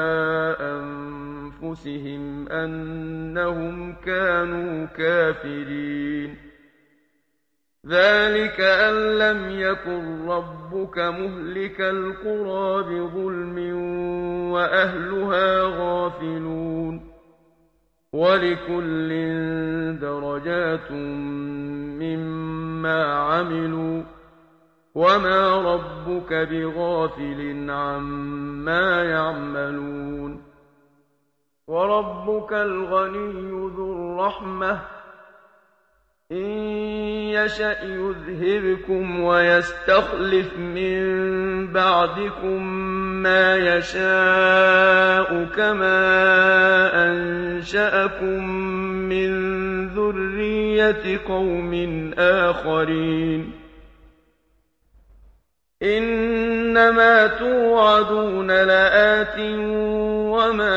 أَنفُسِهِمْ أَنَّهُمْ كَانُوا كَافِرِينَ ذَٰلِكَ أَن لَّمْ يَكُن رَّبُّكَ مُهْلِكَ الْقُرَىٰ بِظُلْمٍ وَأَهْلُهَا غَافِلُونَ وَلِكُلٍّ دَرَجَاتٌ مِّمَّا عَمِلُوا ۚ وَمَا رَبُّكَ بِغَافِلٍ عَمَّا يَعْمَلُونَ وَرَبُّكَ الْغَنِيُّ ذُو الرَّحْمَةِ ۚ إِن يَشَأْ يُذْهِبْكُمْ وَيَسْتَخْلِفْ مِن بَعْدِكُم مَّا يَشَاءُ كَمَا أَنشَأَكُم مِّن ذُرِّيَّةِ قَوْمٍ آخَرِينَ إِنَّمَا تُوعَدُونَ لَآتٍ وَمَا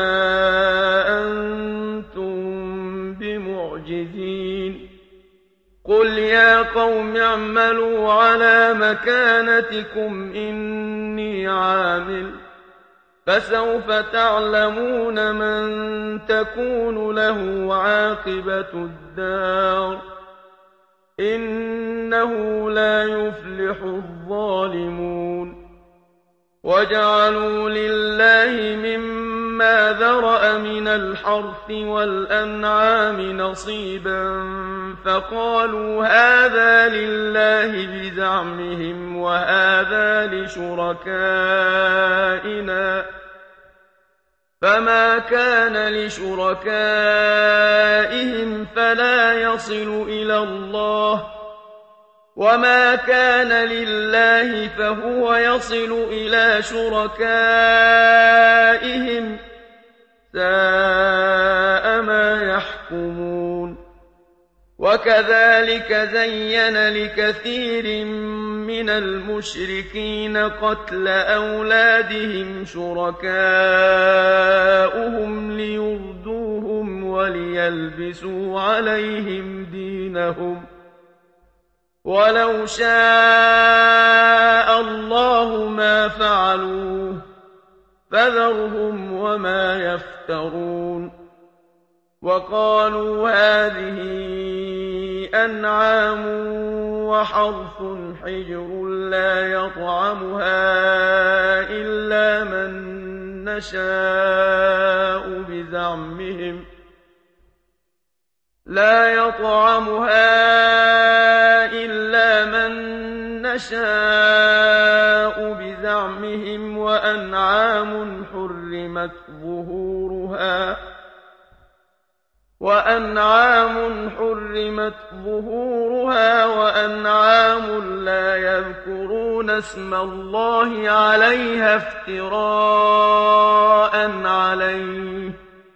أَنتُم بِمُعْجِزِينَ قُلْ يَا قَوْمِ اعْمَلُوا عَلَىٰ مَكَانَتِكُمْ إِنِّي عَامِلٌ ۖ فَسَوْفَ تَعْلَمُونَ مَن تَكُونُ لَهُ عَاقِبَةُ الدَّارِ ۗ إِنَّهُ لَا يُفْلِحُ الظَّالِمُونَ وَجَعَلُوا لِلَّهِ مِمَّا ذَرَأَ مِنَ الْحَرْثِ وَالْأَنْعَامِ نَصِيبًا فَقَالُوا هَٰذَا لِلَّهِ بِزَعْمِهِمْ وَهَٰذَا لِشُرَكَائِنَا ۖ فَمَا كَانَ لِشُرَكَائِهِمْ فَلَا يَصِلُ إِلَى اللَّهِ ۖ وَمَا كَانَ لِلَّهِ فَهُوَ يَصِلُ إِلَىٰ شُرَكَائِهِمْ ۗ سَاءَ مَا يَحْكُمُونَ وَكَذَٰلِكَ زَيَّنَ لِكَثِيرٍ مِّنَ الْمُشْرِكِينَ قَتْلَ أَوْلَادِهِمْ شُرَكَاؤُهُمْ لِيُرْدُوهُمْ وَلِيَلْبِسُوا عَلَيْهِمْ دِينَهُمْ ۖ وَلَوْ شَاءَ اللَّهُ مَا فَعَلُوهُ ۖ فَذَرْهُمْ وَمَا يَفْتَرُونَ وَقَالُوا هَٰذِهِ أَنْعَامٌ وَحَرْثٌ حِجْرٌ لَّا يَطْعَمُهَا إِلَّا مَن نَّشَاءُ بِزَعْمِهِمْ وَأَنْعَامٌ حُرِّمَتْ ظُهُورُهَا وَأَنْعَامٌ لَّا يَذْكُرُونَ اسْمَ اللَّهِ عَلَيْهَا افْتِرَاءً عَلَيْهِ ۚ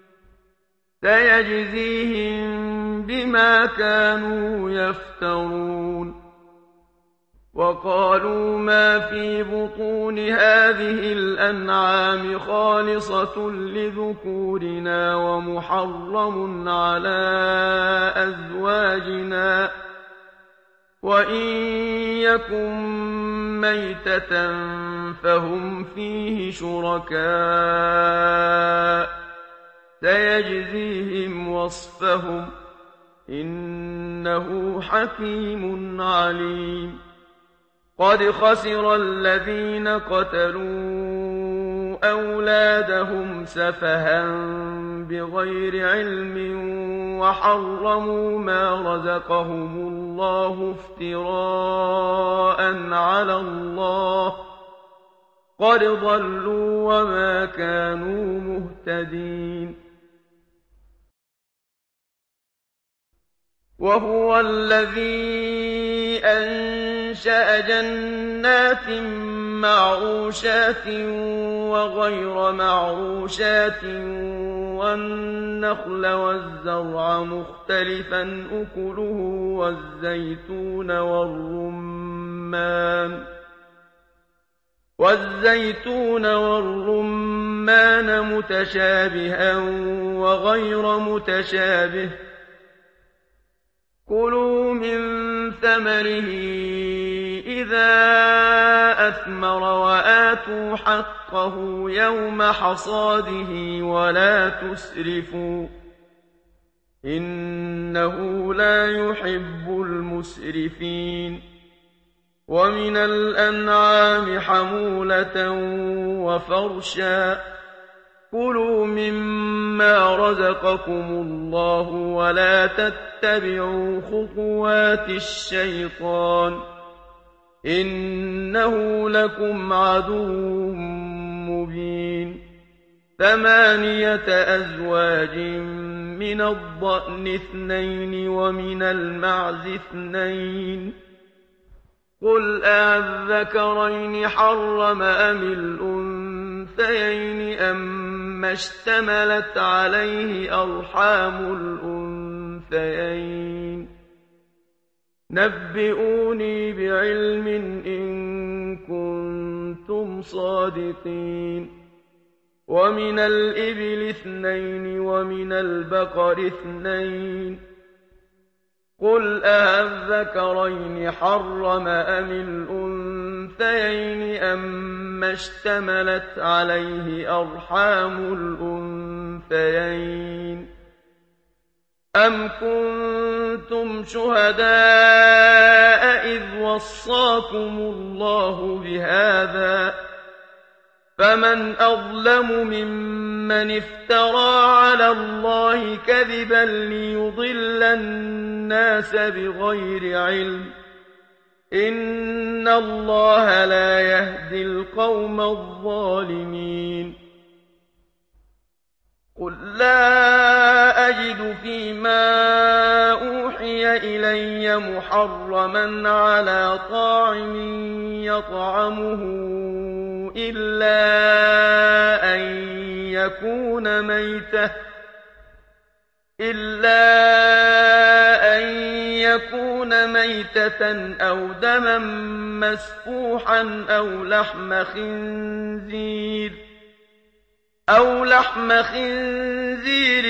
سَيَجْزِيهِم بِمَا كَانُوا يَفْتَرُونَ وَقَالُوا مَا فِي بُطُونِ هَٰذِهِ الْأَنْعَامِ خَالِصَةٌ لِّذُكُورِنَا وَمُحَرَّمٌ عَلَىٰ أَزْوَاجِنَا ۖ وَإِن يَكُن مَّيْتَةً فَهُمْ فِيهِ شُرَكَاءُ ۚ سَيَجْزِيهِمْ وَصْفَهُمْ ۚ إِنَّهُ حَكِيمٌ عَلِيمٌ قَدْ خَسِرَ الَّذِينَ قَتَلُوا أَوْلَادَهُمْ سَفَهًا بِغَيْرِ عِلْمٍ وَحَرَّمُوا مَا رَزَقَهُمُ اللَّهُ افْتِرَاءً عَلَى اللَّهِ ۚ قَدْ ضَلُّوا وَمَا كَانُوا مُهْتَدِينَ وَهُوَ الَّذِي أنشأ جنات معروشات وغير معروشات والنخل والزرع مختلفا أكله والزيتون والرمان متشابها وغير متشابه كلوا من ثمره إذا أثمر وآتوا حقه يوم حصاده ولا تسرفوا إنه لا يحب المسرفين ومن الأنعام حمولة وفرشا كلوا مما رزقكم الله ولا تتبعوا خطوات الشيطان إنه لكم عدو مبين 8 أزواج من الضأن 2 ومن المعز 2 قل أذكرين حرم أم الأنثيين أما اشتملت عليه أرحام الأنثيين نبئوني بعلم إن كنتم صادقين ومن الإبل 2 ومن البقر 2 قل أذكرين حرم أم الأنثيين أما اشتملت عليه أرحام الأنثيين أم كنتم شهداء إذ وصاكم الله بهذا فمن أظلم ممن افترى على الله كذبا ليضل الناس بغير علم إن الله لا يهدي القوم الظالمين قل لا أجد فيما أوحي إلي محرما على طاعم يطعمه إلا أن يكون ميتة أو دما مسفوحا أو لحم خنزير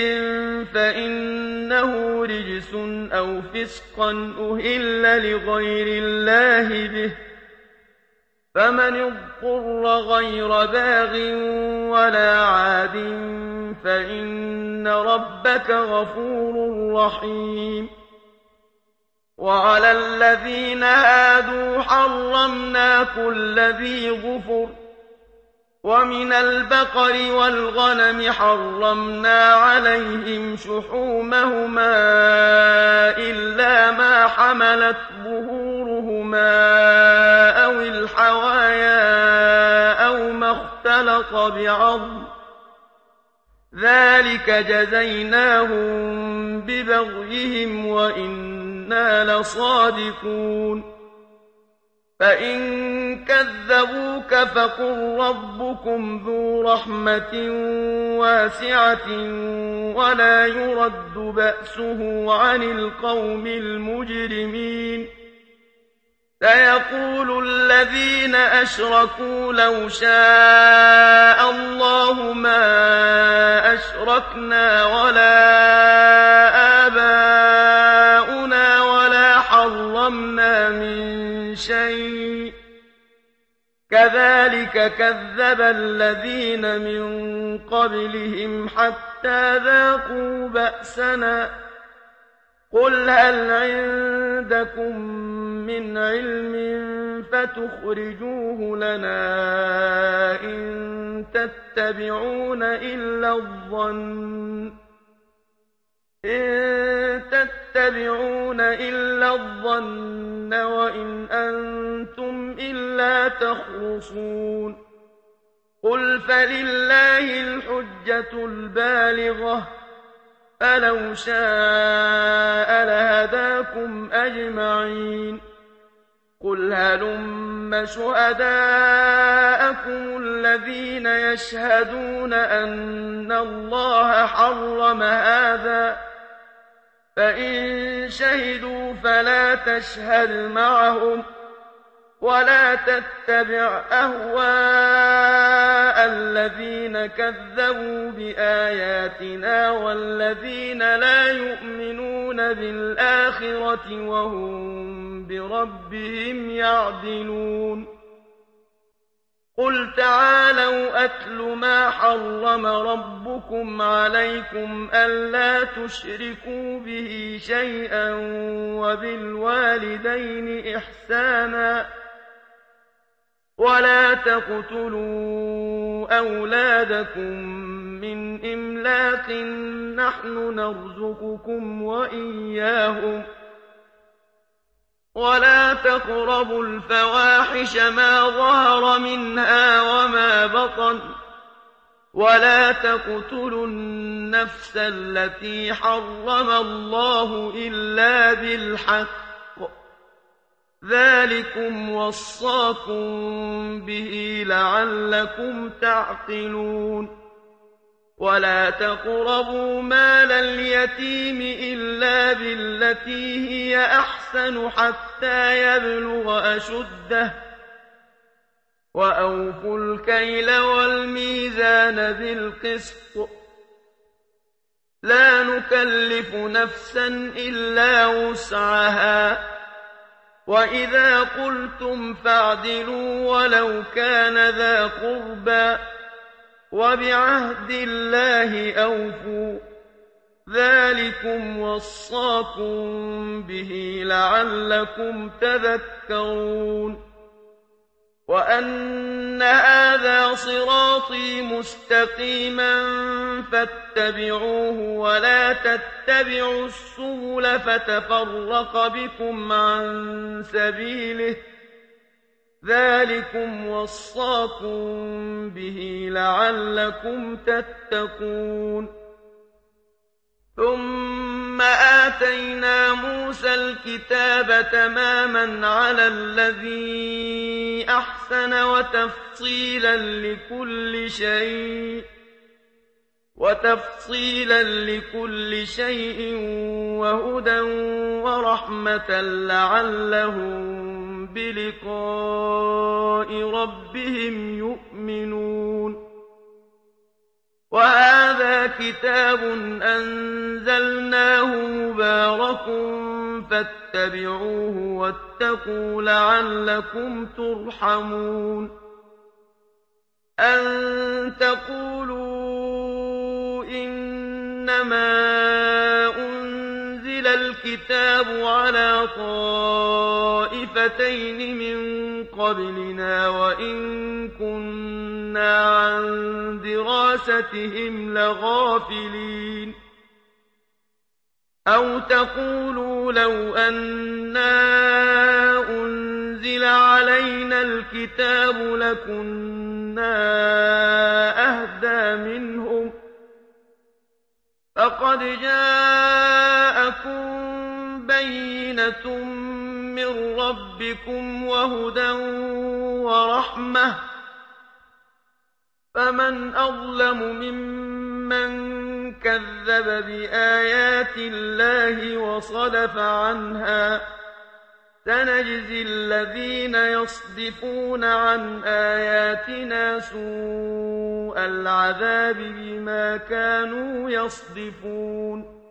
فإنه رجس أو فسقا أهل لغير الله به فمن اضطر غير باغ ولا عاد فإن ربك غفور رحيم وعلى الذين هادوا حرمنا كل ذي ظفر ومن البقر والغنم حرمنا عليهم شحومهما إلا ما حملت ظهورهما أو الحوايا أو ما اختلط بعظم ذلك جزيناهم ببغيهم وإنا لصادقون فإن كذبوك فقل ربكم ذو رحمة واسعة ولا يرد بأسه عن القوم المجرمين سيقول الذين أشركوا لو شاء الله ما أشركنا ولا آباؤنا ولا حرمنا من شيء كذلك كذب الذين من قبلهم حتى ذاقوا بأسنا قل هل عندكم من علم فتخرجوه لنا إن تتبعون إلا الظن وإن أنتم إلا تخرصون قل فلله الحجة البالغة فلو شاء لهداكم أجمعين قل هلم شهداءكم الذين يشهدون أن الله حرم هذا فإن شهدوا فلا تشهد معهم ولا تتبع أهواء الذين كذبوا بآياتنا والذين لا يؤمنون بالآخرة وهم بربهم يعدلون قل تعالوا أتل ما حرم ربكم عليكم ألا تشركوا به شيئا وبالوالدين إحسانا ولا تقتلوا أولادكم من إملاق نحن نرزقكم وإياهم ولا تقربوا الفواحش ما ظهر منها وما بطن ولا تقتلوا النفس التي حرم الله إلا بالحق ذلكم وصاكم به لعلكم تعقلون ولا تقربوا مال اليتيم إلا بالتي هي أحسن حتى يبلغ أشده وأوفوا الكيل والميزان بالقسط لا نكلف نفسا إلا وسعها وإذا قلتم فاعدلوا ولو كان ذا قربى وبعهد الله أوفوا ذلكم وصاكم به لعلكم تذكرون وأن هذا صراطي مستقيما فاتبعوه ولا تتبعوا السبل فتفرق بكم عن سبيله ذلكم وصاكم به لعلكم تتقون ثم آتينا موسى الكتاب تماما على الذي أحسن وتفصيلا لكل شيء وهدى ورحمة لعلهم بلقاء ربهم يؤمنون وهذا كتاب أنزلناه مبارك فاتبعوه واتقوا لعلكم ترحمون أن تقولوا إنما أنزل الكتاب على طائفتين من قبلنا وإن كنا عن دراستهم لغافلين أو تقولوا لو أنا أنزل علينا الكتاب لكنا أهدى منهم فقد جاءكم بينة من ربكم وهدى ورحمة فمن أظلم ممن كذب بآيات الله وصدف عنها سنجزي الذين يصدفون عن آياتنا سوء العذاب بما كانوا يصدفون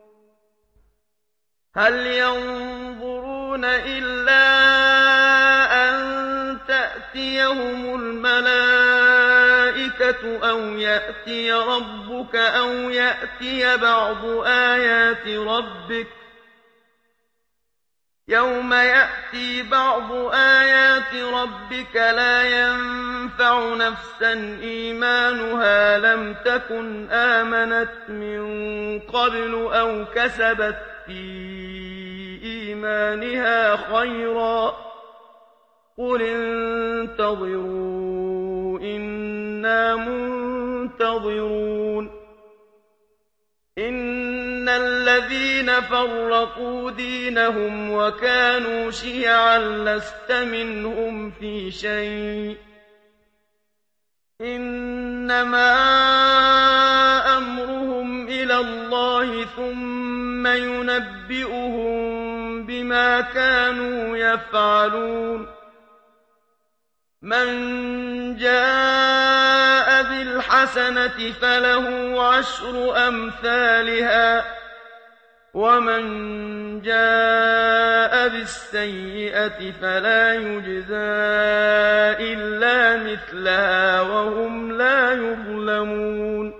هل ينظرون إلا أن تأتيهم الملائكة أو يأتي ربك أو يأتي بعض آيات ربك يوم يأتي بعض آيات ربك لا ينفع نفسا إيمانها لم تكن آمنت من قبل أو كسبت في إيمانها خيرا قل انتظروا إنا منتظرون إن الذين فرقوا دينهم وكانوا شيعا لست منهم في شيء إنما أمرهم إلى الله ثم ينبئهم بما كانوا يفعلون من جاء بالحسنة فله عشر أمثالها ومن جاء بالسيئة فلا يجزى إلا مثلها وهم لا يظلمون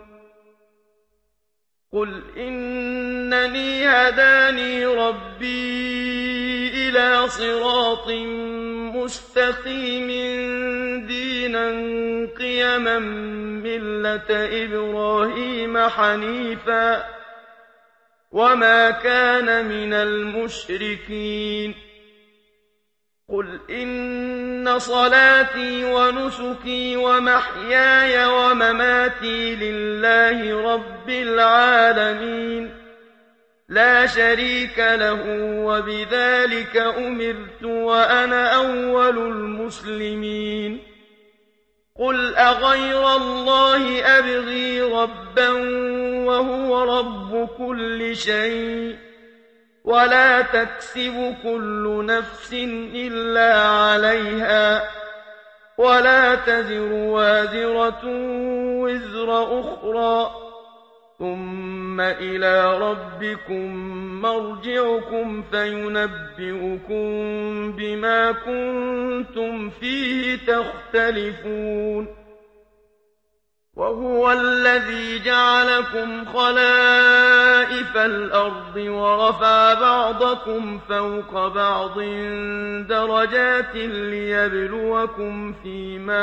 قل إنني هداني ربي إلى صراط مستقيم دينا قيما ملة إبراهيم حنيفا وما كان من المشركين قل إن صلاتي ونسكي ومحياي ومماتي لله رب العالمين لا شريك له وبذلك أمرت وأنا أول المسلمين قل أغير الله أبغي ربا وهو رب كل شيء ولا تكسب كل نفس إلا عليها ولا تزر وازرة وزر أخرى ثم إلى ربكم مرجعكم فينبئكم بما كنتم فيه تختلفون وهو الذي جعلكم خلائف الأرض ورفع بعضكم فوق بعض درجات ليبلوكم فيما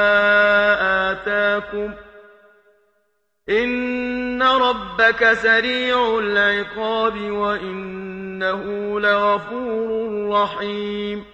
آتاكم إن ربك سريع العقاب وإنه لغفور رحيم